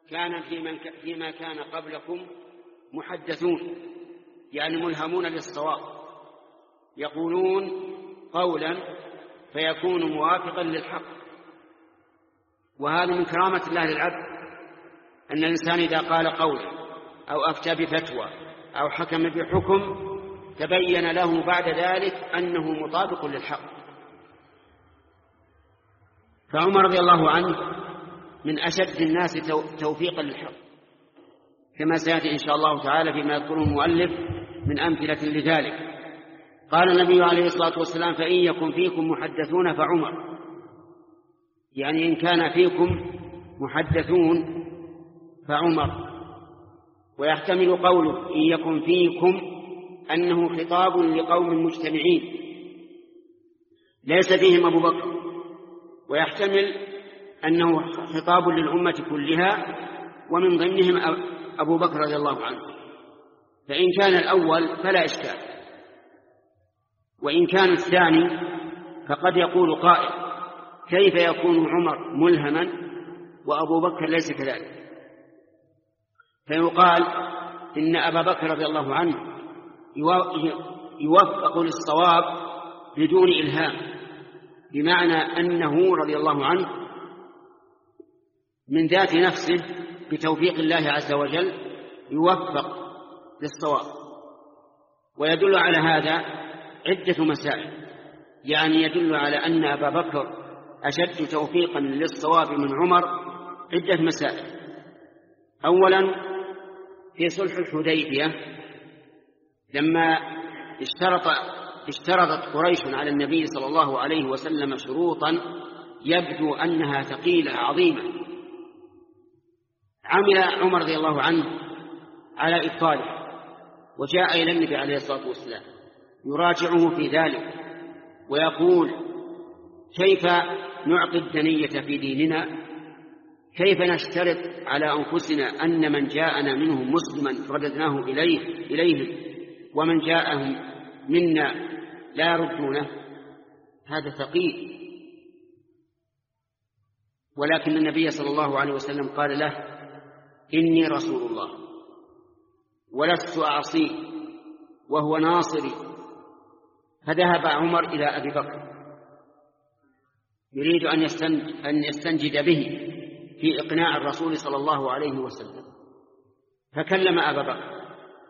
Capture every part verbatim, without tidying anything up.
كان فيما كان قبلكم محدثون، يعني ملهمون للصواب، يقولون قولا فيكون موافقا للحق. وهذا من كرامة الله للعبد، أن الإنسان إذا قال قولا أو أفتى بفتوى أو حكم بحكم تبين له بعد ذلك أنه مطابق للحق. فعمر رضي الله عنه من أشد الناس توفيقا للحق، كما سيأتي إن شاء الله تعالى فيما يذكره المؤلف من أمثلة لذلك. قال النبي عليه الصلاة والسلام: فإن يكن فيكم محدثون فعمر، يعني إن كان فيكم محدثون فعمر. ويحتمل قوله إن يكن فيكم أنه خطاب لقوم مجتمعين ليس فيهم أبو بكر، ويحتمل أنه خطاب للأمة كلها ومن ضمنهم أبو بكر رضي الله عنه. فإن كان الأول فلا إشكال، وإن كان الثاني فقد يقول قائل: كيف يكون عمر ملهما وأبو بكر ليس كذلك؟ فيقال إن أبا بكر رضي الله عنه يوفق للصواب بدون إلهام، بمعنى أنه رضي الله عنه من ذات نفسه بتوفيق الله عز وجل يوفق للصواب. ويدل على هذا عدة مسائل، يعني يدل على أن أبا بكر أشد توفيقا للصواب من عمر عدة مسائل. أولا، في صلح الحديبية لما اشترط اشترطت قريش على النبي صلى الله عليه وسلم شروطا يبدو أنها ثقيلة عظيمة، عمل عمر رضي الله عنه على إبطالها، وجاء إلى النبي عليه الصلاة والسلام يراجعه في ذلك ويقول: كيف نعطي الدنية في ديننا؟ كيف نشترط على أنفسنا أن من جاءنا منهم مسلما رددناه إليه إليهم ومن جاءهم منا لا يردونه؟ هذا ثقيل. ولكن النبي صلى الله عليه وسلم قال له: إني رسول الله ولست أعصيه وهو ناصري. فذهب عمر إلى أبي بكر يريد أن يستنجد به في إقناع الرسول صلى الله عليه وسلم، فكلم أبا بكر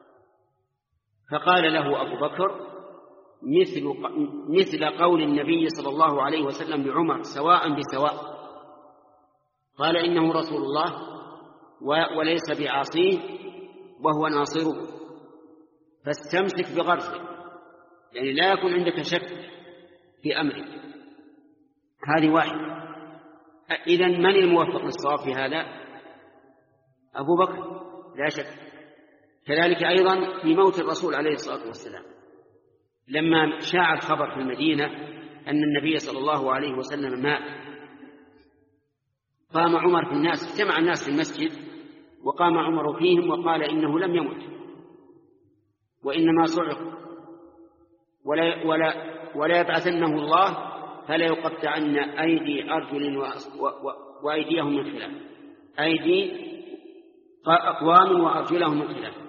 فقال له أبو بكر مثل, مثل قول النبي صلى الله عليه وسلم لعمر سواء بسواء. قال: إنه رسول الله وليس بعاصيه وهو ناصره، فاستمسك بغرزه، يعني لا يكون عندك شك في أمرك. هذه واحدة. إذن من الموفق للصواب في هذا؟ أبو بكر لا شك. كذلك أيضا في موت الرسول عليه الصلاة والسلام، لما شاع الخبر في المدينة أن النبي صلى الله عليه وسلم مات، قام عمر في الناس، اجتمع الناس في المسجد وقام عمر فيهم وقال: إنه لم يمت وإنما صعق، ولا, ولا, ولا يبعثنه الله فلا يقطعن أيدي أرجل وأيديهم من خلاف، أيدي أقوام وأرجلهم من خلاف.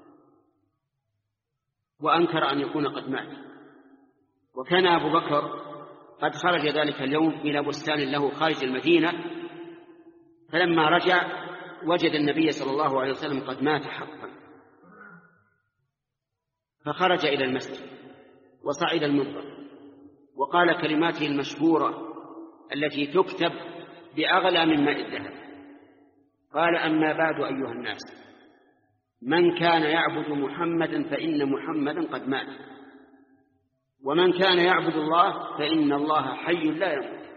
وأنكر أن يكون قد مات. وكان أبو بكر قد خرج ذلك اليوم إلى بستان له خارج المدينة، فلما رجع وجد النبي صلى الله عليه وسلم قد مات حقا، فخرج إلى المسجد وصعد المنبر وقال كلماته المشهورة التي تكتب بأغلى من ماء الذهب. قال: أما بعد أيها الناس، من كان يعبد محمدا فإن محمدا قد مات، ومن كان يعبد الله فإن الله حي لا يموت.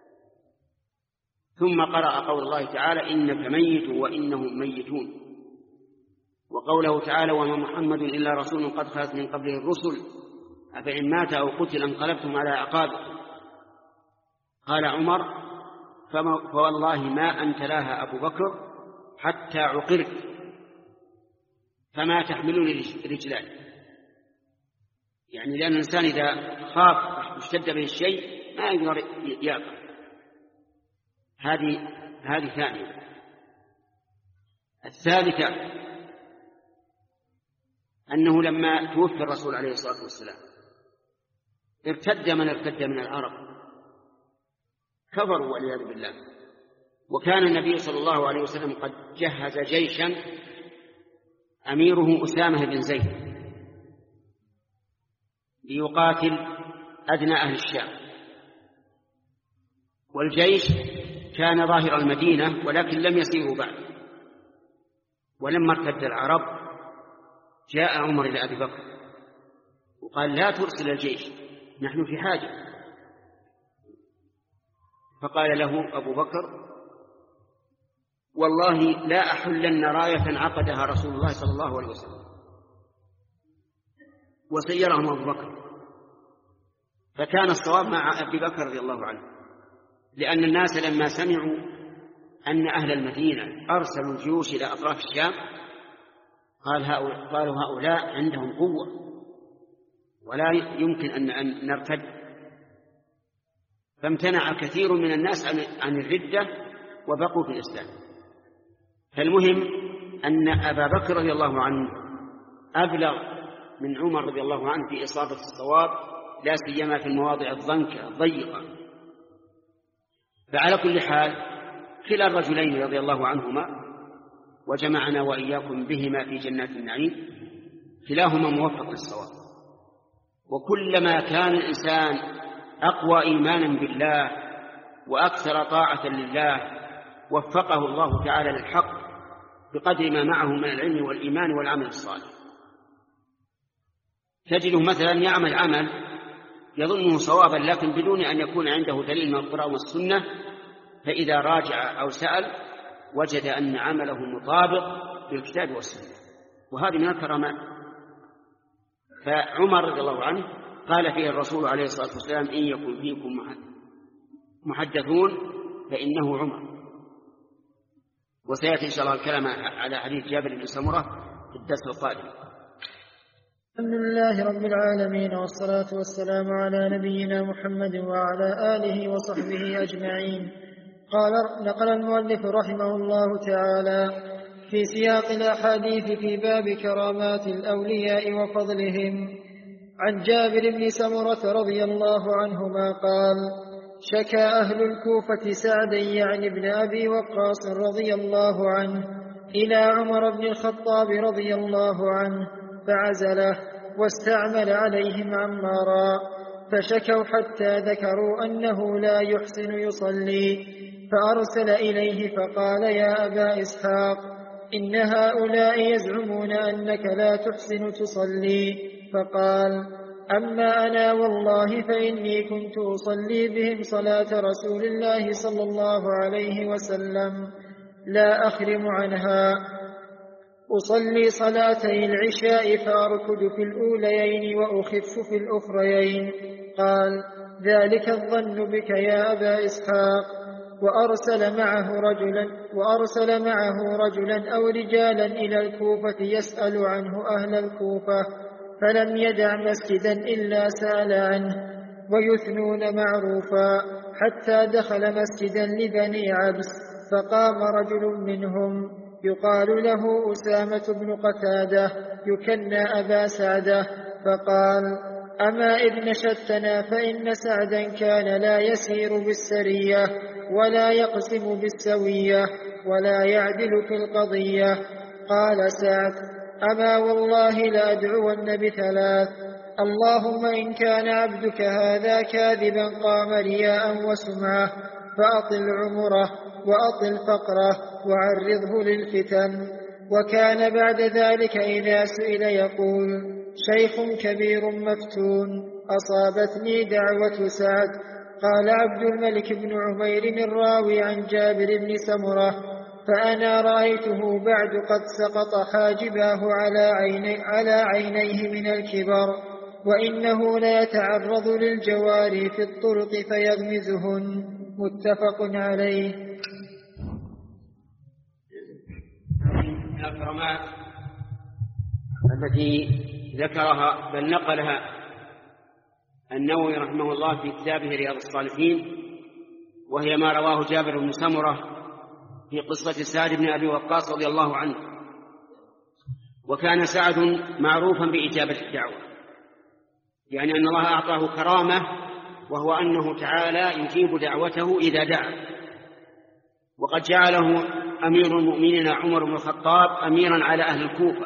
ثم قرأ قول الله تعالى: إنك ميت وإنهم ميتون، وقوله تعالى: وما محمد إلا رسول قد خلت من قبله الرسل أفإن مات أو قتل انقلبتم على أعقابكم. قال عمر: فوالله ما أنت لها أبو بكر حتى عقرت فما تحملني رجلان. يعني لأن الإنسان إذا خاف اشتد به الشيء ما يقدر يعقل. هذه هذه ثانية. الثالثة أنه لما توفي الرسول عليه الصلاة والسلام ارتد من ارتد من العرب، كفروا والعياذ بالله، وكان النبي صلى الله عليه وسلم قد جهز جيشا أميره أسامة بن زيد ليقاتل أدنى أهل الشام، والجيش كان ظاهر المدينة ولكن لم يسيروا بعد. ولما ارتد العرب جاء عمر إلى أبي بكر وقال: لا ترسل الجيش، نحن في حاجة. فقال له أبو بكر: والله لا أحلن راية عقدها رسول الله صلى الله عليه وسلم. وسيرهم أبو بكر، فكان الصواب مع أبي بكر رضي الله عنه، لأن الناس لما سمعوا أن أهل المدينة أرسلوا الجيوش إلى أطراف الشام قال هؤلاء قالوا هؤلاء عندهم قوة ولا يمكن أن نرتد، فامتنع كثير من الناس عن الردة وبقوا في الإسلام. فالمهم أن أبا بكر رضي الله عنه أبلغ من عمر رضي الله عنه في إصابة الصواب، لا سيما في المواضع الضنكة الضيقة. فعلى كل حال كلا الرجلين رضي الله عنهما، وجمعنا وإياكم بهما في جنات النعيم، كلاهما موفق للصواب. وكلما كان الإنسان أقوى إيمانا بالله وأكثر طاعة لله وفقه الله تعالى للحق بقدر ما معه من العلم والإيمان والعمل الصالح. تجده مثلا يعمل عمل يظنه صوابا لكن بدون أن يكون عنده دليل من القرآن والسنة، فإذا راجع أو سأل وجد أن عمله مطابق للكتاب والسنة، وهذه من الكرامات. فعمر رضي الله عنه قال فيه الرسول عليه الصلاة والسلام: إن يكن فيكم محدثون فإنه عمر. وسيأتي إن شاء الله الكلام على حديث جابر بن سمرة في الدرس القادم. الحمد لله رب العالمين، والصلاة والسلام على نبينا محمد وعلى آله وصحبه أجمعين. قال نقل المؤلف رحمه الله تعالى في سياق الأحاديث في باب كرامات الأولياء وفضلهم عن جابر بن سمرة رضي الله عنهما قال: شكى أهل الكوفة سعدا يعني ابن أبي وقاص رضي الله عنه إلى عمر بن الخطاب رضي الله عنه فعزله واستعمل عليهم عمارا، فشكوا حتى ذكروا أنه لا يحسن يصلي، فأرسل إليه فقال: يا أبا إسحاق، إن هؤلاء يزعمون أنك لا تحسن تصلي. فقال: أما أنا والله فإني كنت أصلي بهم صلاة رسول الله صلى الله عليه وسلم لا أخرم عنها، أصلي صلاتي العشاء فأركض في الأوليين وأخف في الأخريين. قال: ذلك الظن بك يا أبا إسحاق. وأرسل معه رجلا وأرسل معه رجلا أو رجالا إلى الكوفة يسأل عنه أهل الكوفة، فلم يدع مسجدا إلا سأل عنه، ويثنون معروفا، حتى دخل مسجدا لبني عبس، فقام رجل منهم يقال له أسامة بن قتادة يكنى أبا سعدة، فقال: أما ابن شتنا، فإن سعدا كان لا يسير بالسرية ولا يقسم بالسوية ولا يعدل في القضية. قال سعد: أما والله لأدعون بثلاث: اللهم إن كان عبدك هذا كاذبا قام رياء وسمعة فأطل عمره وأطل فقره وعرضه للفتن. وكان بعد ذلك إذا سئل يقول: شيخ كبير مفتون أصابتني دعوة سعد. قال عبد الملك بن عمير الراوي عن جابر بن سمرة: فأنا رأيته بعد قد سقط حاجباه على, عيني على عينيه من الكبر، وإنه ليتعرض للجواري في الطرق فيغمزهن. متفق عليه. من الكرامات التي ذكرها بل نقلها النووي رحمه الله في كتابه رياض الصالحين، وهي ما رواه جابر بن سمرة في قصة سعد بن أبي وقاص رضي الله عنه. وكان سعد معروفا بإجابة الدعوة، يعني أن الله أعطاه كرامة، وهو أنه تعالى يجيب دعوته إذا دعا. وقد جعله أمير المؤمنين عمر بن الخطاب أميرا على أهل الكوفة،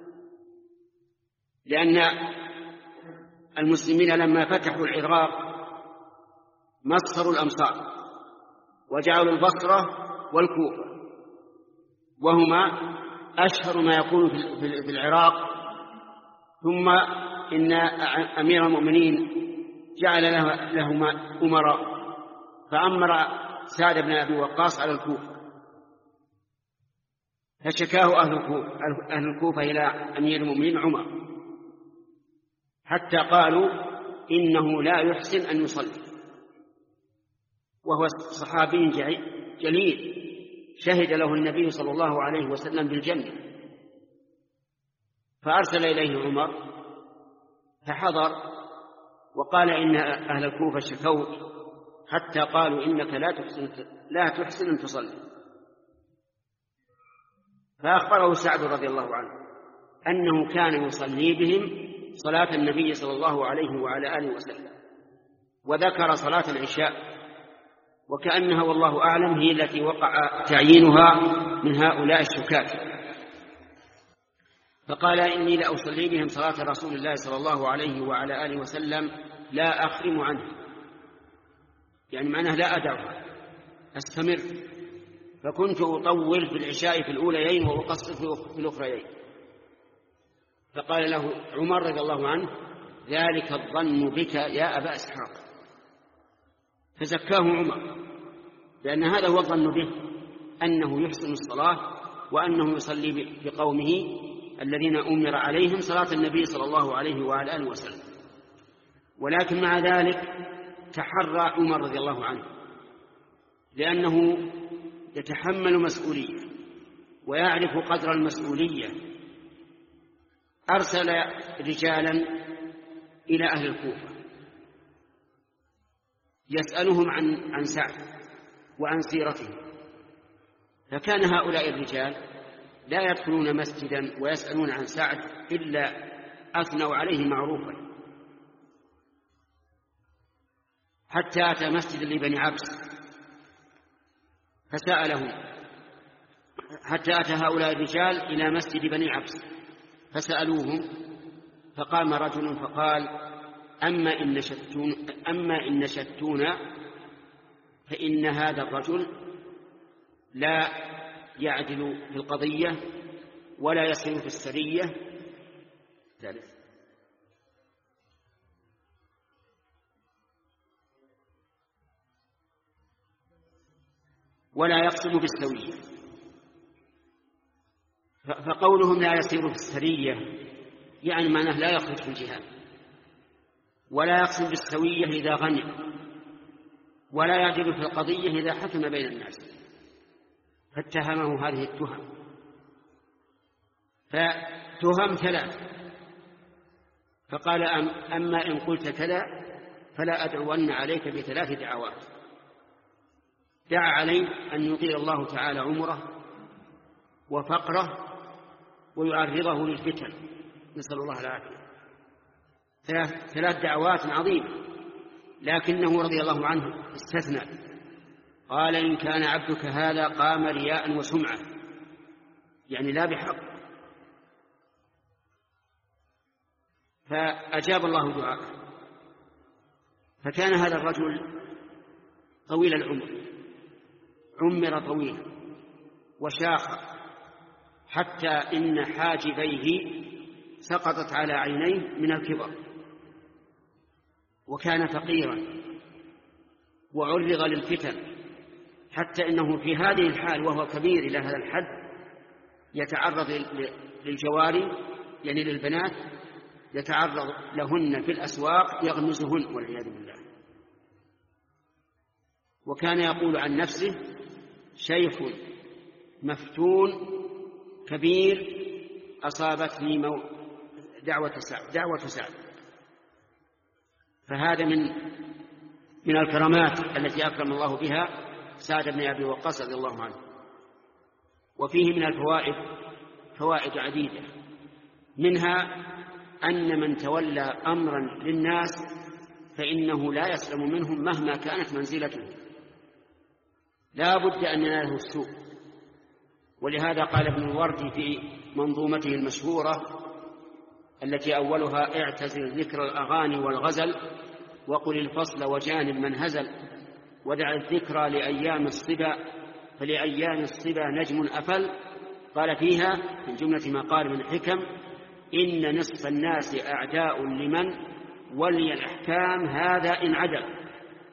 لأن المسلمين لما فتحوا العراق مصروا الأمصار وجعلوا البصرة والكوفة، وهما أشهر ما يكون في العراق. ثم إن أمير المؤمنين جعل لهما أمراء، فأمر سعد بن أبي وقاص على الكوفة، فشكاه أهل الكوفة إلى أمير المؤمنين عمر، حتى قالوا إنه لا يحسن أن يصلي، وهو صحابي جليل شهد له النبي صلى الله عليه وسلم بالجنة. فأرسل إليه عمر فحضر وقال إن أهل الكوفة شكوت حتى قالوا إنك لا تحسن, لا تحسن أن تصلي. فأخبره سعد رضي الله عنه أنه كان يصلي بهم صلاة النبي صلى الله عليه وعلى آله وسلم، وذكر صلاة العشاء، وكأنها والله أعلم هي التي وقع تعيينها من هؤلاء الشكاة. فقال إني لأصلي بهم صلاة رسول الله صلى الله عليه وعلى آله وسلم لا أخرم عنه، يعني معناه لا أدعها، أستمر. فكنت أطول في العشاء في الأوليين وأقصر في الأخريين. فقال له عمر رضي الله عنه ذلك الظن بك يا أبا إسحاق، فزكاه عمر، لأن هذا هو الظن به، أنه يحسن الصلاة وأنه يصلي بقومه الذين أمر عليهم صلاة النبي صلى الله عليه وعلى آله وسلم. ولكن مع ذلك تحرى عمر رضي الله عنه، لأنه يتحمل مسؤولية ويعرف قدر المسؤولية. أرسل رجالا إلى أهل الكوفة يسألهم عن عن سعد وعن سيرته، فكان هؤلاء الرجال لا يدخلون مسجدا ويسألون عن سعد إلا أثنوا عليه معروفا، حتى أتى مسجد لبني عبس فسألهم، حتى أتى هؤلاء الرجال إلى مسجد بني عبس فسألوهم، فقام رجل فقال أما إن نشدتون, أما إن نشدتون فإن هذا الرجل لا يعدل في القضية ولا يصل في السرية ذلك ولا يقسم بالسوية. فقولهم لا يصير في السرية يعني معناه لا يخرج في الجهاد، ولا يقسم بالسوية إذا غنم، ولا يعدل في القضية إذا حكم بين الناس. فاتهمه هذه التهم، فتهم ثلاث. فقال أما إن قلت كذا فلا أدعون عليك بثلاث دعوات. دعا عليه أن يطيل الله تعالى عمره وفقره ويعرضه للفتن، نسأل الله العافية. ثلاث, ثلاث دعوات عظيمة، لكنه رضي الله عنه استثنى، قال إن كان عبدك هذا قام رياء وسمعة، يعني لا بحق. فأجاب الله دعاءه. فكان هذا الرجل طويل العمر، عمر طويلا وشاخ حتى إن حاجبيه سقطت على عينيه من الكبر، وكان فقيرا وعرض للفتن، حتى إنه في هذه الحال وهو كبير إلى هذا الحد يتعرض للجواري يعني للبنات، يتعرض لهن في الأسواق يغمزهن والعياذ بالله. وكان يقول عن نفسه شيخ مفتون كبير أصابتني مو... دعوة سعد دعوة سعد. فهذا من من الكرامات التي أكرم الله بها سعد بن أبي وقاص رضي الله عنه. وفيه من الفوائد فوائد عديدة، منها أن من تولى أمرا للناس فإنه لا يسلم منهم مهما كانت منزلته، لا بد أن يناله السوء. ولهذا قال ابن الوردي في منظومته المشهورة التي أولها: اعتزل ذكر الأغاني والغزل وقل الفصل وجانب من هزل، ودع الذكرى لأيام الصبا فلأيام الصبا نجم أفل. قال فيها من جملة ما قال من الحكم: إن نصف الناس أعداء لمن ولي الأحكام هذا إن عدل.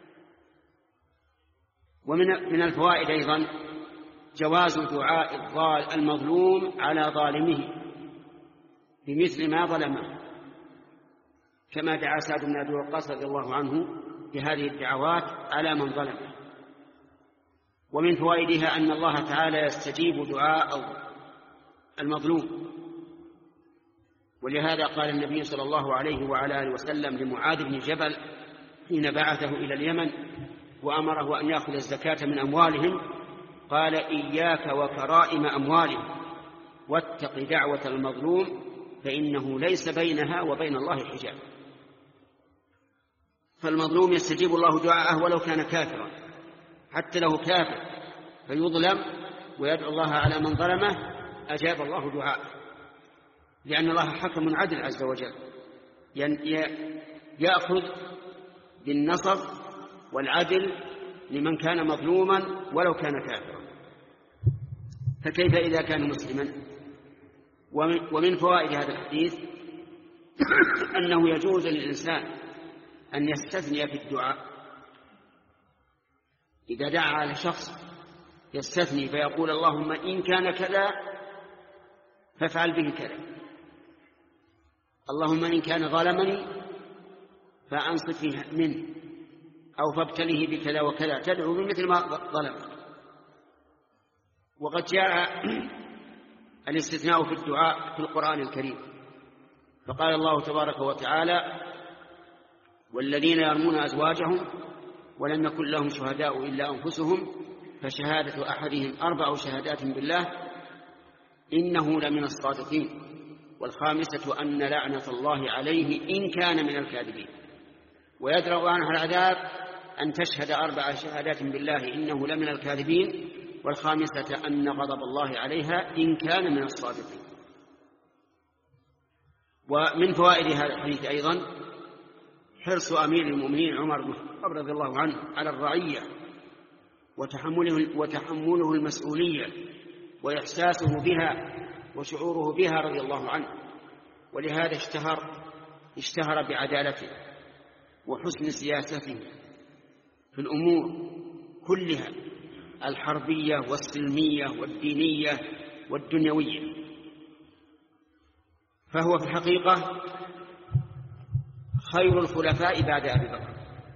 ومن من الفوائد أيضا جواز دعاء الضال المظلوم على ظالمه بمثل ما ظلمه، كما دعا سعد بن أبي وقاص رضي الله عنه بهذه الدعوات على من ظلمه. ومن فوائدها أن الله تعالى يستجيب دعاء المظلوم، ولهذا قال النبي صلى الله عليه وعلى آله وسلم لمعاذ بن جبل حين بعثه إلى اليمن وأمره أن يأخذ الزكاة من أموالهم، قال: إياك وكرائم أموالهم واتق دعوة المظلوم فإنه ليس بينها وبين الله حجاب. فالمظلوم يستجيب الله دعاءه ولو كان كافرا، حتى لو كافر فيظلم ويدعو الله على من ظلمه أجاب الله دعاءه، لأن الله حكم عدل عز وجل يأخذ بالنصر والعدل لمن كان مظلوما ولو كان كافرا، فكيف إذا كان مسلما؟ ومن فوائد هذا الحديث أنه يجوز للإنسان أن يستثني في الدعاء، إذا دعا على شخص يستثني فيقول: اللهم إن كان كذا فافعل به كذا، اللهم إن كان ظلمني فأنصف منه، أو فابتليه بكذا وكذا، تدعو بمثل ما ظلم. وقد جاء الاستثناء في الدعاء في القرآن الكريم، فقال الله تبارك وتعالى: والذين يرمون أزواجهم ولم يكن لهم شهداء إلا أنفسهم فشهادة أحدهم أربع شهادات بالله إنه لمن الصادقين، والخامسة أن لعنة الله عليه إن كان من الكاذبين، ويدرأ عنها العذاب أن تشهد أربع شهادات بالله إنه لمن الكاذبين، والخامسة أن غضب الله عليها إن كان من الصادقين. ومن فوائد هذا الحديث أيضا حرص أمير المؤمنين عمر بن الخطاب رضي الله عنه على الرعية وتحمله, وتحمله المسؤولية وإحساسه بها وشعوره بها رضي الله عنه، ولهذا اشتهر اشتهر بعدالته وحسن سياسته في الأمور كلها الحربية والسلمية والدينية والدنيوية، فهو في الحقيقة خير الخلفاء بعد أبي بكر،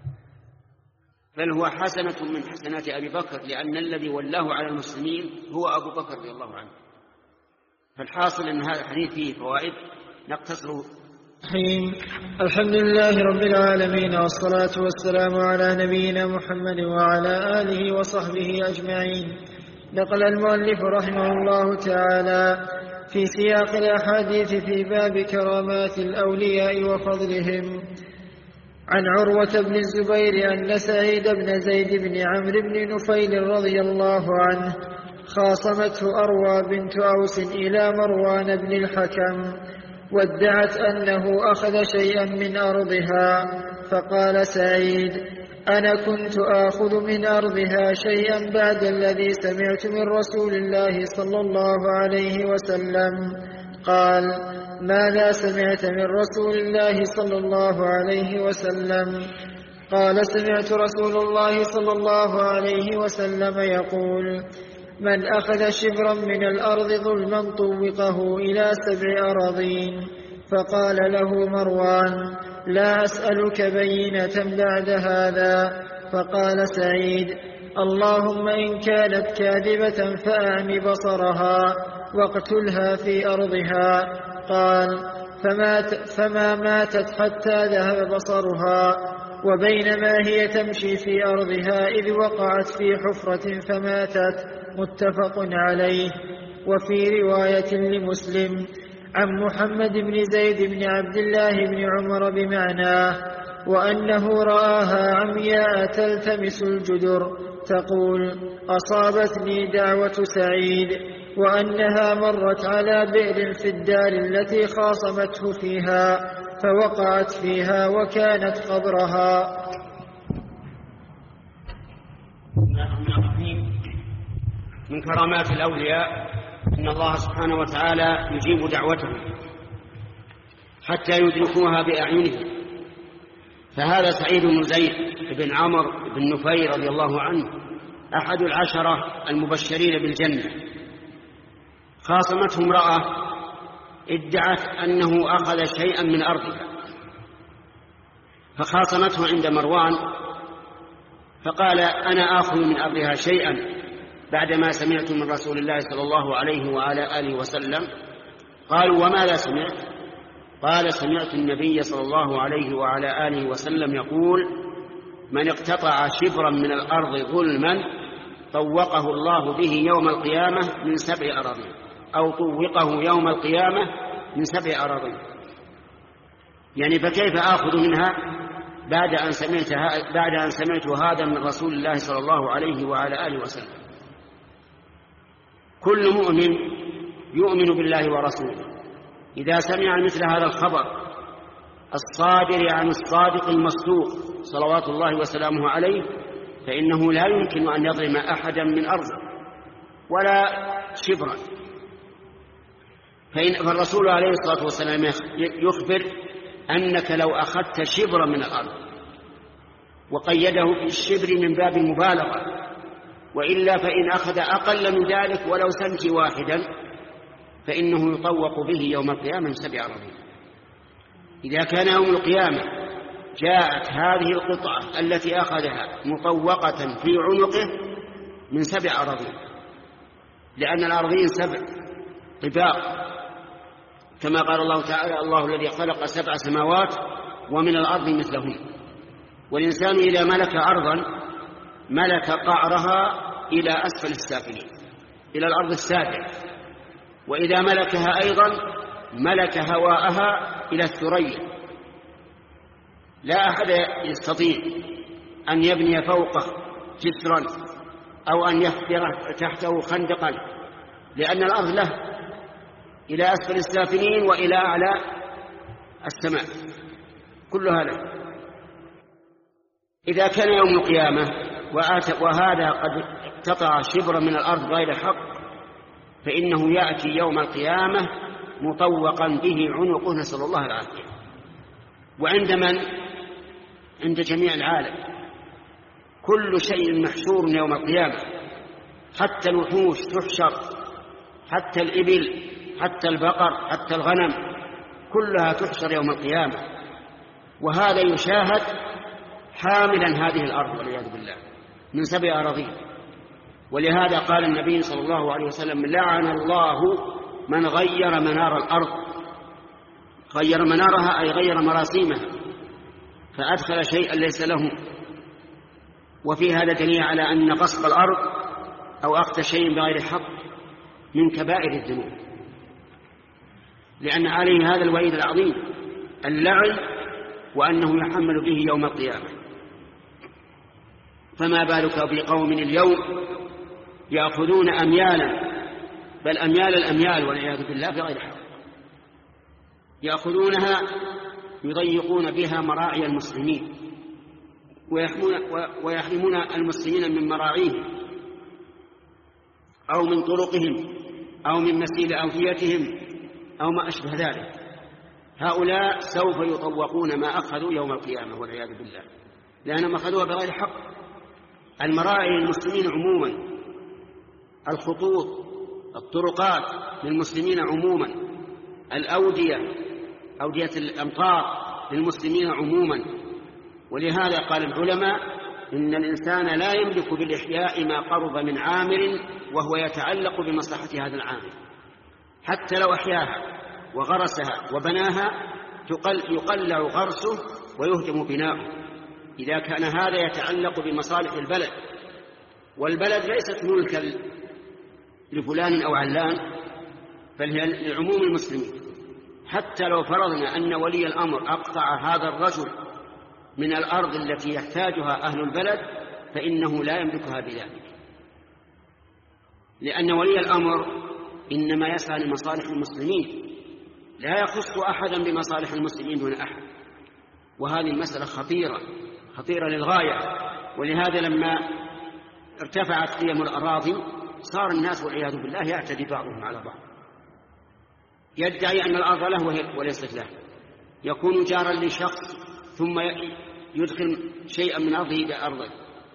بل هو حسنة من حسنات أبي بكر، لأن الذي ولاه على المسلمين هو أبو بكر رضي الله عنه. فالحاصل أن هذا الحديث فيه فوائد نقتصر. الحمد لله رب العالمين، والصلاة والسلام على نبينا محمد وعلى آله وصحبه أجمعين. نقل المؤلف رحمه الله تعالى في سياق الأحاديث في باب كرامات الأولياء وفضلهم عن عروة بن الزبير أن سعيد بن زيد بن عمرو بن نفيل رضي الله عنه خاصمته أروى بنت أوس إلى مروان بن الحكم، وادعت أنه أخذ شيئا من أرضها، فقال سعيد: أنا كنت آخذ من أرضها شيئا بعد الذي سمعت من رسول الله صلى الله عليه وسلم. قال: ماذا سمعت من رسول الله صلى الله عليه وسلم؟ قال: سمعت رسول الله صلى الله عليه وسلم يقول: من أخذ شبرا من الأرض ظلما طوقه إلى سبع أراضين. فقال له مروان: لا أسألك بينة بعد هذا. فقال سعيد: اللهم إن كانت كاذبة فأعم بصرها واقتلها في أرضها. قال: فمات فما ماتت حتى ذهب بصرها، وبينما هي تمشي في أرضها إذ وقعت في حفرة فماتت. متفق عليه. وفي رواية لمسلم عن محمد بن زيد بن عبد الله بن عمر بمعناه، وأنه رآها عمياء تلتمس الجدر تقول: أصابتني دعوة سعيد، وأنها مرت على بئر في الدار التي خاصمته فيها فوقعت فيها وكانت قبرها. من كرامات الأولياء أن الله سبحانه وتعالى يجيب دعوتهم حتى يدركوها بأعينهم. فهذا سعيد بن زيد بن عمرو بن نفيل رضي الله عنه أحد العشرة المبشرين بالجنة. خاصمته امرأة ادعت أنه أخذ شيئا من أرضها، فخاصمته عند مروان فقال: أنا آخذ من أرضها شيئا بعدما سمعت من رسول الله صلى الله عليه وعلى آله وسلم. قالوا: وماذا سمعت؟ قال: سمعت النبي صلى الله عليه وعلى آله وسلم يقول: من اقتطع شبرا من الأرض ظلما طوقه الله به يوم القيامة من سبع أراضين، أو طوقه يوم القيامة من سبع أراضين. يعني فكيف آخذ منها بعد أن سمعت بعد أن سمعت هذا من رسول الله صلى الله عليه وعلى آله وسلم؟ كل مؤمن يؤمن بالله ورسوله إذا سمع مثل هذا الخبر الصادر عن الصادق المصدوق صلوات الله وسلامه عليه فإنه لا يمكن أن يظلم أحدا من أرضه ولا شبرا. فالرسول عليه الصلاة والسلام يخبر أنك لو أخذت شبرا من الأرض، وقيده بالشبر من باب المبالغة، وإلا فإن أخذ أقل من ذلك ولو سنتي واحدا فإنه يطوق به يوم القيامة من سبع أراضين. إذا كان يوم القيامة جاءت هذه القطعة التي أخذها مطوقة في عنقه من سبع أراضين، لأن الأرضين سبع طباق، كما قال الله تعالى: الله الذي خلق سبع سماوات ومن الأرض مثلهن. والإنسان إذا ملك أرضا ملك قعرها إلى أسفل السافلين، إلى الأرض السابعة، وإذا ملكها أيضا ملك هواءها إلى الثريا. لا أحد يستطيع أن يبني فوقه جسرا أو أن يحفر تحته خندقا، لأن الأرض له إلى أسفل السافلين وإلى أعلى السماء، كلها له. إذا كان يوم القيامة وهذا قد اقتطع شبرا من الأرض غير حق فإنه يأتي يوم القيامة مطوقا به عنقه، نسأل الله العافية. وعند من؟ عند جميع العالم، كل شيء محشور يوم القيامة، حتى الوحوش تحشر، حتى الإبل، حتى البقر، حتى الغنم، كلها تحشر يوم القيامة. وهذا يشاهد حاملا هذه الأرض والعياذ بالله من سبع أراضين. ولهذا قال النبي صلى الله عليه وسلم: لعن الله من غير منار الأرض. غير منارها أي غير مراسيمها، فأدخل شيئا ليس له. وفي هذا دليل على أن غصب الأرض أو أخذ شيء بغير حق من كبائر الذنوب، لأن عليه هذا الوعيد العظيم اللعن، وأنه يحمل به يوم القيامة. فما بالك بقوم اليوم يأخذون أميالا، بل أميال الأميال والعياذ بالله بغير حق، يأخذونها يضيقون بها مراعي المسلمين ويحرمون المسلمين من مراعيهم أو من طرقهم أو من مسيل أوفيتهم أو ما أشبه ذلك. هؤلاء سوف يطوقون ما أخذوا يوم القيامة والعياذ بالله، لأنهم أخذوها بغير حق. المراعي للمسلمين عموما، الخطوط، الطرقات للمسلمين عموما، الأودية، أودية الأمطار للمسلمين عموما. ولهذا قال العلماء: إن الإنسان لا يملك بالإحياء ما قرب من عامر وهو يتعلق بمصلحة هذا العامر، حتى لو أحياها وغرسها وبناها يقلع غرسه ويهدم بناؤه إذا كان هذا يتعلق بمصالح البلد. والبلد ليست ملكا لفلان أو علان، بل هي لعموم المسلمين. حتى لو فرضنا أن ولي الأمر أقطع هذا الرجل من الأرض التي يحتاجها أهل البلد فإنه لا يملكها بذلك، لأن ولي الأمر إنما يسعى لمصالح المسلمين، لا يخص أحدا بمصالح المسلمين دون أحد. وهذه المسألة خطيرة خطيرة للغاية. ولهذا لما ارتفعت قيم الأراضي صار الناس والعياذ بالله يعتدي بعضهم على بعض، يدعي أن الأرض له وليست له، يكون جارا لشخص ثم يدخل شيئا من أرضه إلى أرضه،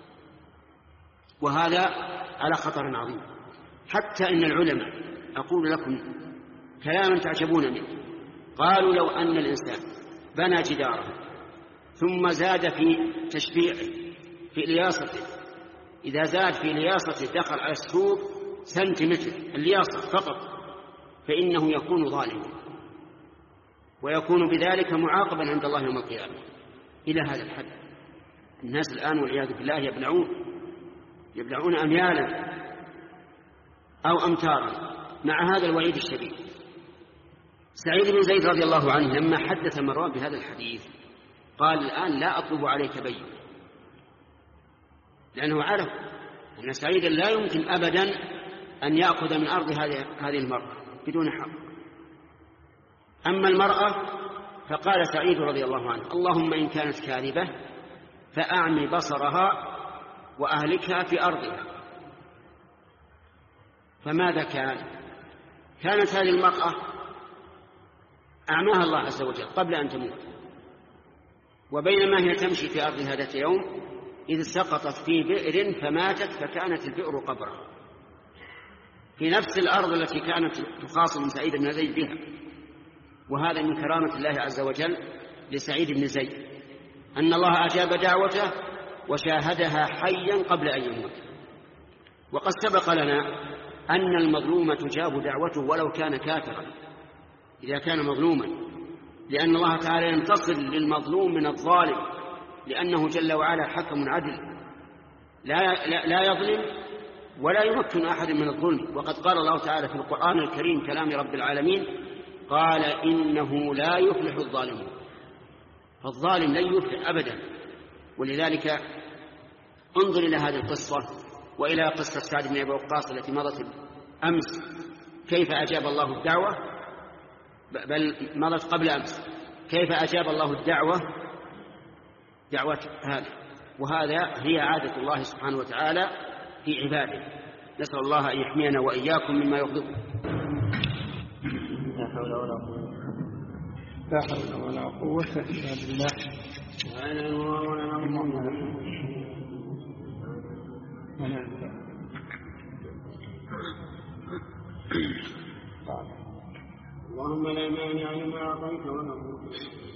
وهذا على خطر عظيم. حتى إن العلماء، أقول لكم كلاما تعجبون منه، قالوا لو أن الإنسان بنى جداره ثم زاد في تشبيعه في لياصته، إذا زاد في لياصته دخل على السوق سنتيمتر اللياصة فقط، فإنه يكون ظالما ويكون بذلك معاقبا عند الله يوم القيامة. إلى هذا الحد الناس الآن والعياذ بالله يبلعون يبلعون أميالا أو أمتارا مع هذا الوعيد الشديد. سعيد بن زيد رضي الله عنه لما حدث مروان بهذا الحديث قال الآن لا أطلب عليك بين، لأنه عرف أن سعيدا لا يمكن أبدا أن يأخذ من أرض هذه المرأة بدون حق. أما المرأة فقال سعيد رضي الله عنه اللهم إن كانت كاذبة فأعمي بصرها وأهلكها في أرضها. فماذا كان؟ كانت هذه المرأة أعماها الله عز وجل قبل أن تموت، وبينما هي تمشي في أرضها ذات يوم إذ سقطت في بئر فماتت فكانت البئر قبرها في نفس الأرض التي كانت تخاصم سعيد بن زيد بها. وهذا من كرامة الله عز وجل لسعيد بن زيد أن الله أجاب دعوته وشاهدها حيا قبل أن يموت. وقد سبق لنا أن المظلوم تجاب دعوته ولو كان كافرا إذا كان مظلوما، لأن الله تعالى ينتصر للمظلوم من الظالم، لأنه جل وعلا حكم عدل لا, لا, لا يظلم ولا يمكن أحد من الظلم. وقد قال الله تعالى في القرآن الكريم كلام رب العالمين قال إنه لا يفلح الظالمون، فالظالم لن يفلح أبدا. ولذلك انظر إلى هذه القصة وإلى قصة سعد بن أبي وقاص التي مضت أمس، كيف أجاب الله الدعوة، بل مضت قبل أمس، كيف أجاب الله الدعوة دعوة هذا. وهذا هي عادة الله سبحانه وتعالى في عباده. نسأل الله أن يحمينا وإياكم مما يغضبه. لا حول ولا قوة لا حول ولا قوة إلا بالله. اللهم لا مانع لما أعطيت ولا معطي.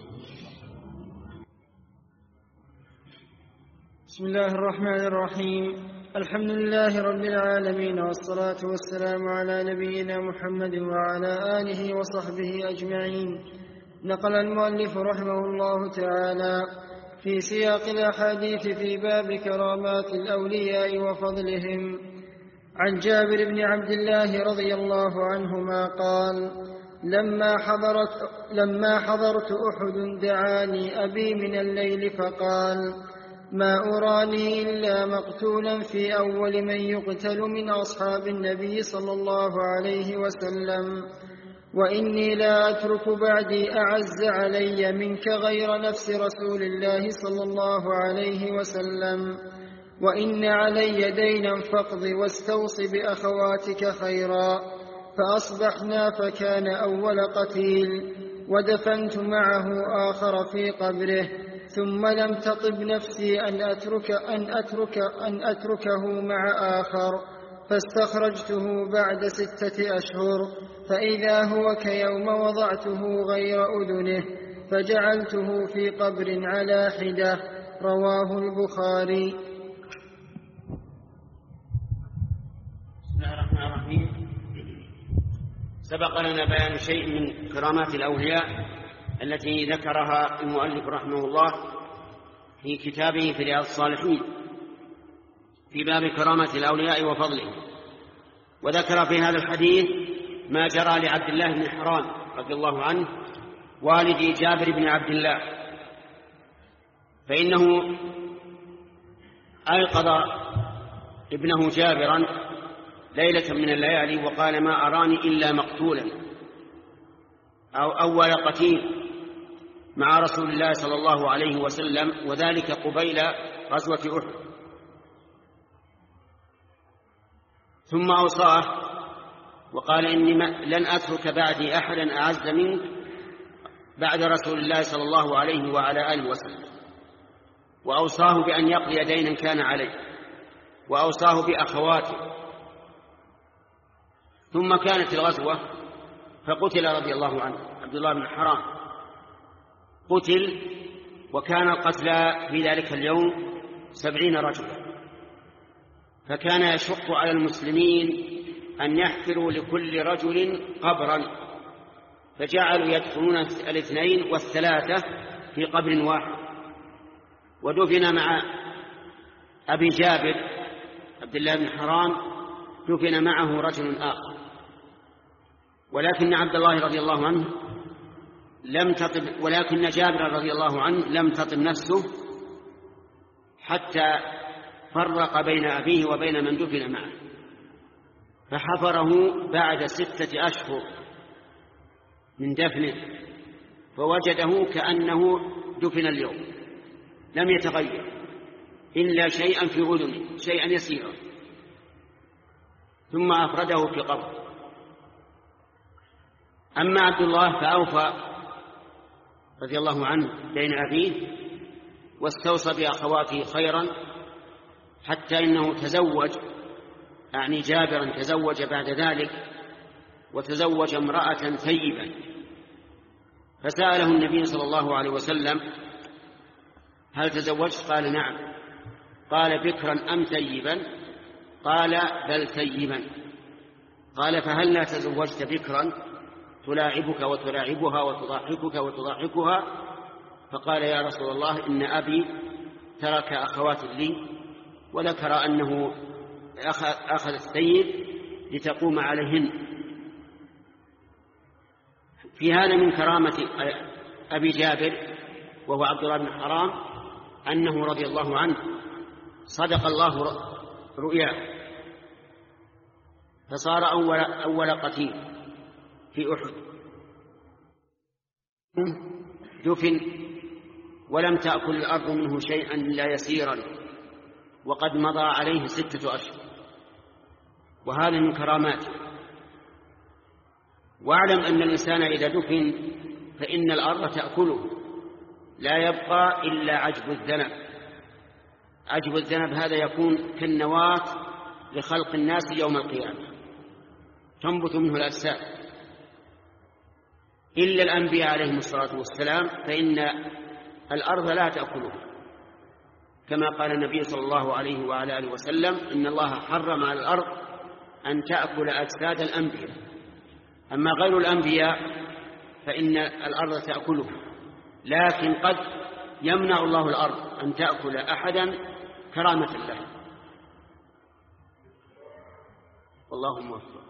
بسم الله الرحمن الرحيم. الحمد لله رب العالمين، والصلاة والسلام على نبينا محمد وعلى آله وصحبه أجمعين. نقل المؤلف رحمه الله تعالى في سياق الأحاديث في باب كرامات الأولياء وفضلهم عن جابر بن عبد الله رضي الله عنهما قال لما حضرت, لما حضرت أحد دعاني أبي من الليل فقال ما أراني إلا مقتولا في أول من يقتل من أصحاب النبي صلى الله عليه وسلم، وإني لا أترك بعدي أعز علي منك غير نفس رسول الله صلى الله عليه وسلم، وإن علي دينا فاقض واستوص بأخواتك خيرا. فأصبحنا فكان أول قتيل، ودفنت معه آخر في قبره، ثم لم تطب نفسي أن أترك أن أترك أن أتركه مع آخر، فاستخرجته بعد ستة أشهر فإذا هو كيوم وضعته غير أذنه، فجعلته في قبر على حدة. رواه البخاري. بسم الله الرحمن الرحيم. سبق لنا بيان شيء من كرامات الأولياء التي ذكرها المؤلف رحمه الله في كتابه في رياض الصالحين في باب كرامة الأولياء وفضلهم، وذكر في هذا الحديث ما جرى لعبد الله بن حرام رضي الله عنه والد جابر بن عبد الله، فإنه أيقظ ابنه جابرا ليلة من الليالي وقال: ما أراني إلا مقتولا أو أول قتيل مع رسول الله صلى الله عليه وسلم، وذلك قبيل غزوة أحد. ثم أوصاه وقال: إني لن أترك بعدي أحدا أعز منك بعد رسول الله صلى الله عليه وعلى آله وسلم. وأوصاه بأن يقضي دينا كان عليه، وأوصاه بأخواته. ثم كانت الغزوة فقتل رضي الله عنه عبد الله بن حرام، قتل، وكان القتلى في ذلك اليوم سبعين رجلا، فكان يشق على المسلمين أن يحفروا لكل رجل قبرا، فجعلوا يدفنون الاثنين والثلاثة في قبر واحد. ودفن مع أبي جابر عبد الله بن حرام دفن معه رجل آخر، ولكن عبد الله رضي الله عنه لم تطب ولكن جابر رضي الله عنه لم تطب نفسه حتى فرق بين أبيه وبين من دفن معه، فحفره بعد ستة أشهر من دفنه فوجده كأنه دفن اليوم، لم يتغير إلا شيئا في أذنه، شيئا يسيرا، ثم أفرده في قبر. أما عبد الله فأوفى رضي الله عنه دين أبيه، واستوصى بأخواته خيرا، حتى إنه تزوج، يعني جابرا تزوج بعد ذلك، وتزوج امرأة ثيبا، فسأله النبي صلى الله عليه وسلم: هل تزوجت؟ قال: نعم. قال: بكرا أم ثيبا؟ قال: بل ثيبا. قال: فهل لا تزوجت بكرا تلاعبك وتلاعبها وتضاحكك وتضاحكها؟ فقال: يا رسول الله، إن أبي ترك أخوات لي، وذكر أنه أخذ الثيب لتقوم عليهن. في هذا من كرامة أبي جابر وهو عبد الله بن حرام أنه رضي الله عنه صدق الله رؤياه، فصار أول, أول قتيل في أحد، دفن ولم تأكل الأرض منه شيئا إلا يسيرا، وقد مضى عليه ستة أشهر، وهذا من كراماته. واعلم أن الإنسان إذا دفن فإن الأرض تأكله، لا يبقى إلا عجب الذنب. عجب الذنب هذا يكون كالنواة لخلق الناس يوم القيامة، تنبت منه الأجساد، إلا الأنبياء عليهم الصلاة والسلام فإن الأرض لا تأكله، كما قال النبي صلى الله عليه وعلى آله وسلم: إن الله حرم على الأرض أن تأكل أجساد الأنبياء، أما غير الأنبياء فإن الأرض تأكله، لكن قد يمنع الله الأرض أن تأكل أحدا كرامة له، والله موفق.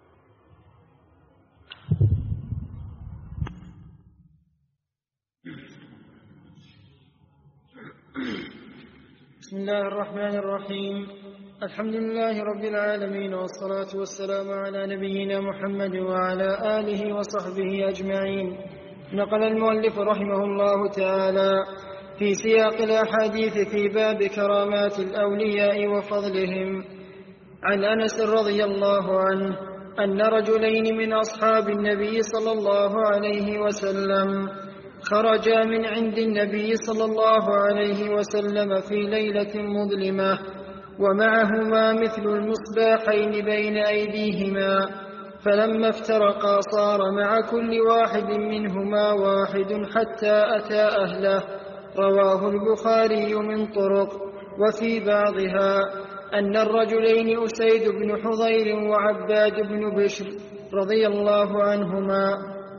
بسم الله الرحمن الرحيم. الحمد لله رب العالمين، والصلاة والسلام على نبينا محمد وعلى آله وصحبه أجمعين. نقل المؤلف رحمه الله تعالى في سياق الأحاديث في باب كرامات الأولياء وفضلهم عن أنس رضي الله عنه أن رجلين من أصحاب النبي صلى الله عليه وسلم خرجا من عند النبي صلى الله عليه وسلم في ليلة مظلمة، ومعهما مثل المصباحين بين أيديهما، فلما افترقا صار مع كل واحد منهما واحد حتى أتى أهله. رواه البخاري من طرق. وفي بعضها أن الرجلين أسيد بن حضير وعباد بن بشر رضي الله عنهما.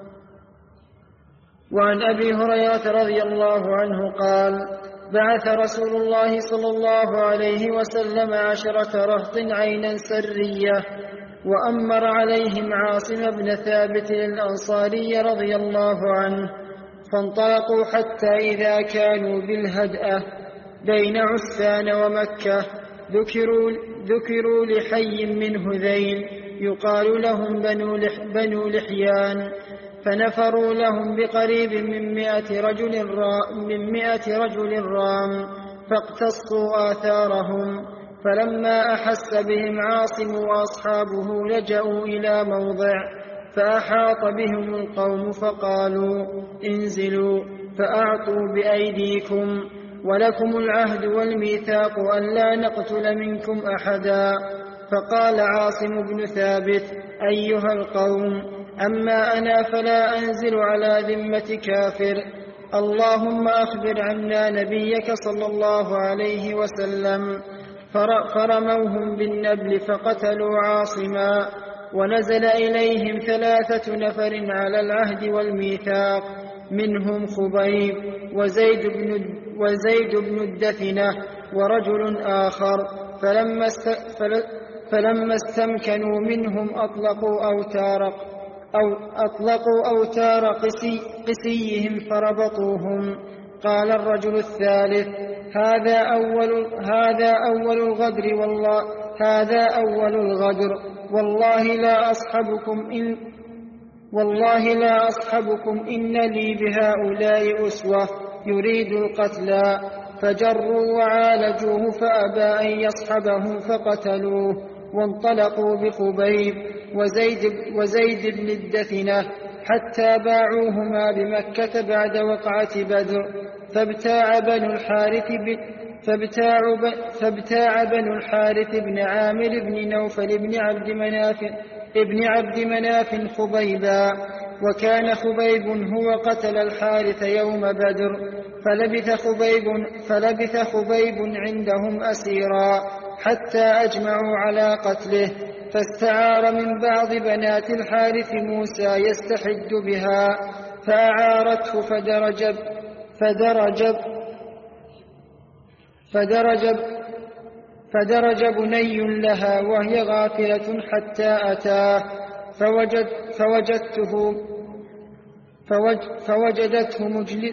وعن أبي هريرة رضي الله عنه قال: بعث رسول الله صلى الله عليه وسلم عشرة رهط عينا سرية وأمر عليهم عاصم بن ثابت الأنصاري رضي الله عنه، فانطلقوا حتى إذا كانوا بالهدأة بين عسفان ومكة ذكروا, ذكروا لحي من هذيل يقال لهم بنو, لح بنو لحيان، فنفروا لهم بقريب من مئة رجل, من مئة رجل رام، فاقتصوا آثارهم. فلما أحس بهم عاصم وأصحابه لجأوا إلى موضع، فأحاط بهم القوم فقالوا انزلوا فأعطوا بأيديكم، ولكم العهد والميثاق ألا نقتل منكم أحدا. فقال عاصم بن ثابت أيها القوم، أما أنا فلا أنزل على ذمة كافر، اللهم أخبر عنا نبيك صلى الله عليه وسلم. فرموهم بالنبل فقتلوا عاصما، ونزل إليهم ثلاثة نفر على العهد والميثاق، منهم خبيب وزيد بن, وزيد بن الدثنة ورجل آخر. فلما, است فلما استمكنوا منهم أطلقوا أوتار, أو أطلقوا أوتار قسي قسيهم فربطوهم. قال الرجل الثالث هذا أول, هذا أول الغدر والله هذا أول الغدر والله لا أصحبكم إن والله لا أصحبكم إن لي بهؤلاء أسوة يريد القتلى. فجروا وعالجوه فأبى أن يصحبهم فقتلوه، وانطلقوا بخبيب وزيد, وزيد بن الدثنة حتى باعوهما بمكة بعد وقعة بدر. فابتاع بنو الحارث فابتاع, فابتاع بنو الحارث بن عامر بن نوفل بن عبد مناف ابن عبد مناف خبيبا، وكان خبيب هو قتل الحارث يوم بدر. فلبث خبيب, فلبث خبيب عندهم أسيرا حتى أجمعوا على قتله، فاستعار من بعض بنات الحارث موسى يستحد بها، فأعارته فدرج فدرج فدرج فدرج بني لها وهي غافلة حتى أتاه، فوجد فوجدته فوج فوجدته مجلس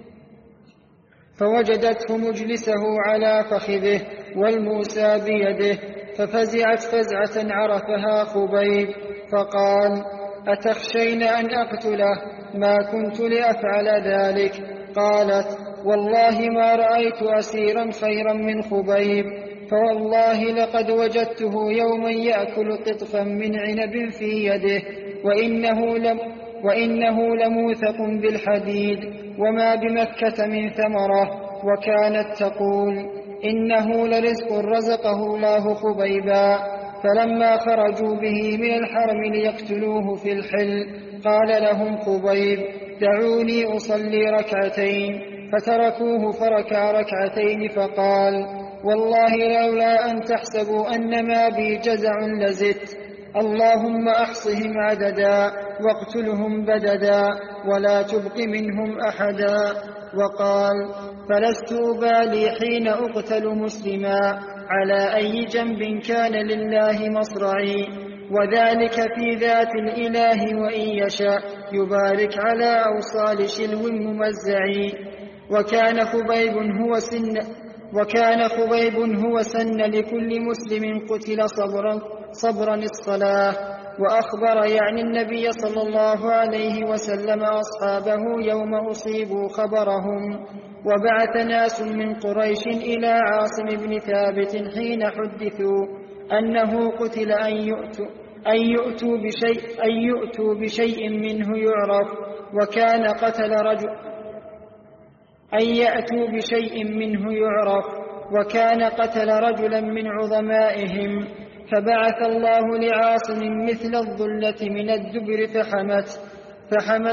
فوجدته مجلسه على فخذه والموسى بيده، ففزعت فزعة عرفها خبيب، فقال أتخشين أن أقتله؟ ما كنت لأفعل ذلك. قالت والله ما رأيت أسيرا خيرا من خبيب، فوالله لقد وجدته يوما يأكل قطفا من عنب في يده، وإنه, لم وإنه لموثق بالحديد، وما بمكة من ثمرة. وكانت تقول إنه لرزق رزقه الله خبيبا. فلما خرجوا به من الحرم ليقتلوه في الحل قال لهم خبيب دعوني أصلي ركعتين، فتركوه فركع ركعتين، فقال والله لولا أن تحسبوا أن ما بي جزع لزدت، اللهم أحصهم عددا واقتلهم بددا ولا تبق منهم أحدا. وقال فلست أبالي حين أقتل مسلما على أي جنب كان لله مصرعي، وذلك في ذات الإله وإن يشاء يبارك على أوصال شلو ممزعي. وكان خبيب هو سن وكان خبيب هو سن لكل مسلم قتل صبرا, صبرا الصلاة. وأخبر يعني النبي صلى الله عليه وسلم أصحابه يوم أصيبوا خبرهم. وبعث ناس من قريش إلى عاصم بن ثابت حين حدثوا أنه قتل أن يؤتوا, أن يؤتوا, بشيء, أن يؤتوا بشيء منه يعرف، وكان قتل رجل أن يأتوا بشيء منه يعرف وكان قتل رجلا من عظمائهم. فبعث الله لعاصم مثل الظلة من الدبر فحمت فحمت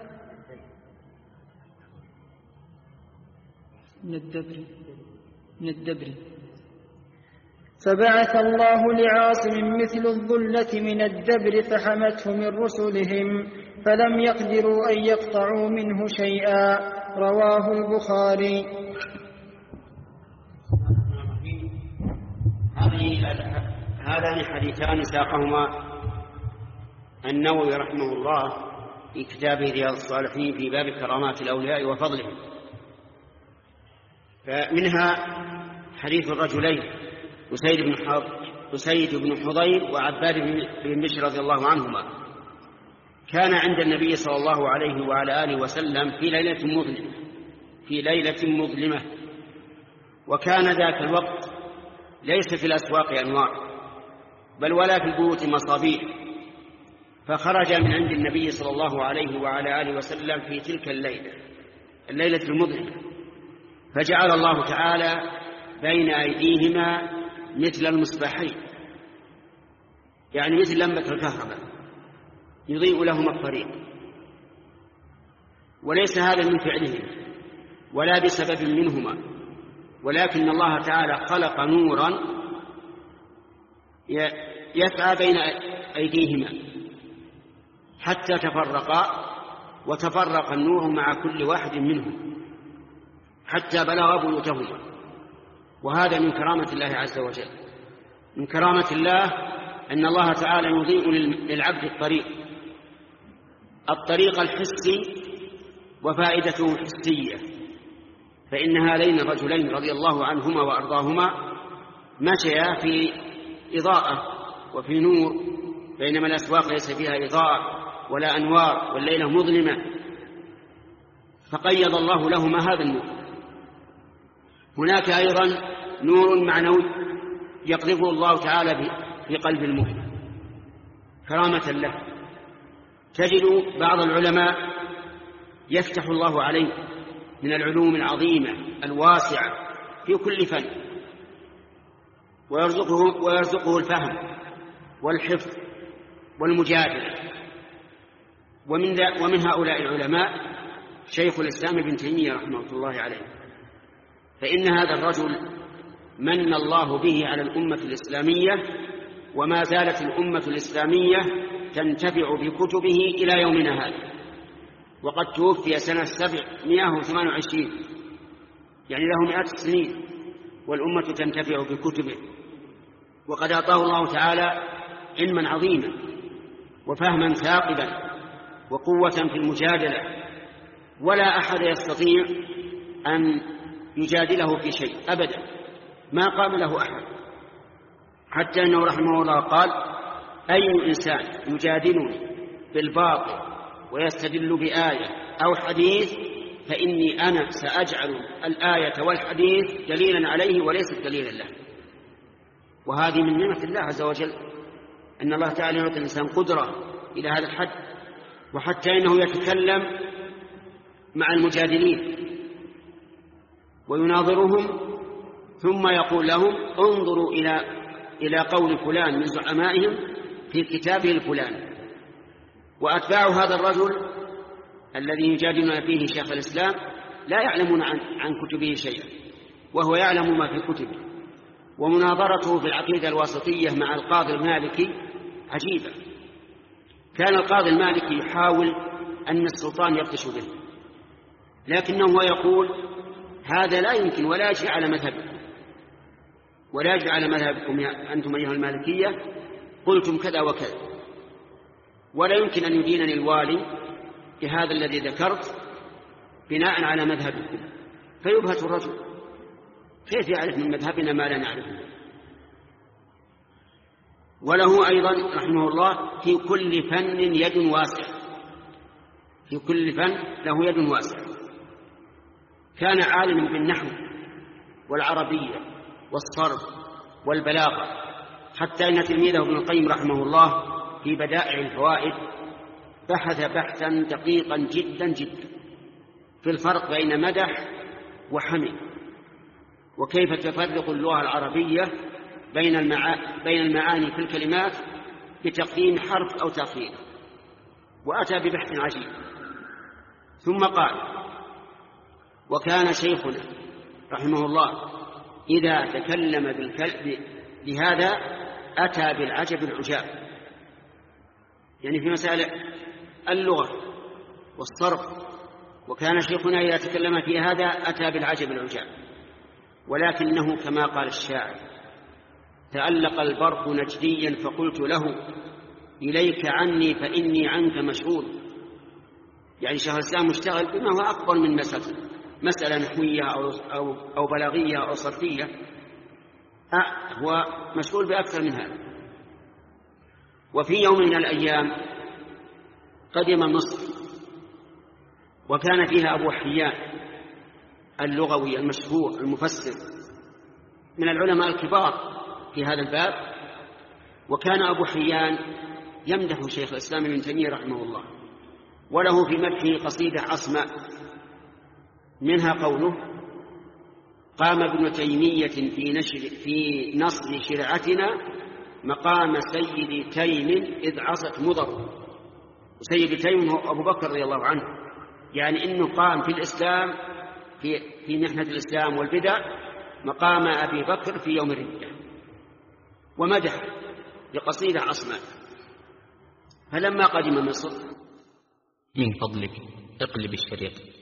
من الدبر من الدبر فبعث الله لعاصم مثل الظلة من الدبر فحمته من رسلهم، فلم يقدروا أن يقطعوا منه شيئا. رواه البخاري. هذان حديثان ساقهما النووي رحمه الله في كتابه رياض الصالحين في باب كرامات الأولياء وفضلهم. فمنها حديث الرجلين أسيد بن أسيد بن حضير وعباد بن بشر رضي الله عنهما، كان عند النبي صلى الله عليه وعلى آله وسلم في ليلة مظلمة في ليلة مظلمة وكان ذاك الوقت ليس في الأسواق أنوار بل ولا في البيوت مصابيح، فخرج من عند النبي صلى الله عليه وعلى آله وسلم في تلك الليلة الليلة المظلمة، فجعل الله تعالى بين أيديهما مثل المصباحين، يعني مثل لمبة الكهرباء يضيء لهما الطريق. وليس هذا من فعلهم ولا بسبب منهما، ولكن الله تعالى خلق نورا يسعى بين أيديهما حتى تفرقا، وتفرق النور مع كل واحد منهم حتى بلغ بيوتهما. وهذا من كرامة الله عز وجل، من كرامة الله أن الله تعالى يضيء للعبد الطريق الطريق الحسي وفائدته حسية. فإن هذين الرجلين رضي الله عنهما وأرضاهما مشيا في إضاءة وفي نور، بينما الأسواق ليس فيها إضاءة ولا أنوار والليلة مظلمة، فقيض الله لهما هذا النور. هناك أيضا نور معنوي يقذفه الله تعالى في قلب المؤمن كرامة له. تجد بعض العلماء يفتح الله عليه من العلوم العظيمة الواسعة في كل فن، ويرزقه, ويرزقه الفهم والحفظ والمجادلة. ومن, ومن هؤلاء العلماء شيخ الإسلام ابن تيمية رحمه الله عليه، فإن هذا الرجل من الله به على الأمة الإسلامية، وما زالت الأمة الإسلامية تنتفع بكتبه إلى يومنا هذا، وقد توفي سنة سبعمائة وثمانية وعشرين، يعني له مئات السنين والأمة تنتفع بكتبه. وقد أعطاه الله تعالى علما عظيما وفهما ثاقبا وقوة في المجادلة، ولا أحد يستطيع أن يجادله في شيء أبدا، ما قام له أحد، حتى أنه رحمه الله قال: أي إنسان يجادلني بالباطل ويستدل بآية أو حديث فإني أنا سأجعل الآية والحديث دليلا عليه وليس دليلا له. وهذه من نعمة الله عز وجل، أن الله تعالى يعطي الإنسان قدرة إلى هذا الحد، وحتى إنه يتكلم مع المجادلين ويناظرهم ثم يقول لهم: انظروا إلى إلى قول فلان من زعمائهم في كتابه الفلاني. وأتباع هذا الرجل الذي يجادلنا فيه شيخ الإسلام لا يعلمون عن, عن كتبه شيئا، وهو يعلم ما في كتبه. ومناظرته في العقيدة الواسطية مع القاضي المالكي عجيبة. كان القاضي المالكي يحاول أن السلطان يبطش به، لكنه هو يقول: هذا لا يمكن ولا يجري على مذهبكم ولا يجري على مذهبكم يا أنتم أيها المالكية، قلتم كذا وكذا، ولا يمكن أن يدينني الوالي بهذا الذي ذكرت بناء على مذهبكم. فيبهت الرجل: كيف يعرف من مذهبنا ما لا نعرفه؟ وله أيضا رحمه الله في كل فن يد واسعة، في كل فن له يد واسعة. كان عالما بالنحو والعربية والصرف والبلاغة، حتى إن تلميذه ابن القيم رحمه الله في بدائع الفوائد بحث بحثا دقيقا جدا جدا في الفرق بين مدح وحمد، وكيف تفرق اللغة العربية بين, المعا... بين المعاني في الكلمات بتقديم حرف أو تأخير، وأتى ببحث عجيب. ثم قال: وكان شيخنا رحمه الله إذا تكلم بالكلب بهذا أتى بالعجب العجاب، يعني في مسائل اللغة والصرف. وكان شيخنا إذا تكلم في هذا أتى بالعجب العجاب، ولكنه كما قال الشاعر: تألق البرق نجديا فقلت له إليك عني فإني عنك مشغول. يعني شيخ الإسلام مشتغل بما هو أكبر من مسألة مسألة نحوية أو, أو, أو بلاغية أو صرفية، أه هو مشغول بأكثر من هذا. وفي يوم من الأيام قدم مصر، وكان فيها أبو حيان اللغوي المشهور المفسر من العلماء الكبار في هذا الباب. وكان أبو حيان يمدح شيخ الإسلام ابن تيمية رحمه الله، وله في مدحه قصيدة عصماء، منها قوله: قام ابن تيمية في, نشر في نصر شرعتنا مقام سيد تيم إذ عصت مضر. وسيد تيم هو أبو بكر رضي الله عنه، يعني إنه قام في الإسلام في, في محنة الإسلام والبدع مقام أبي بكر في يوم الردة، ومدح بقصيدة عصماء. فلما قدم مصر: من فضلك اقلب الشريط.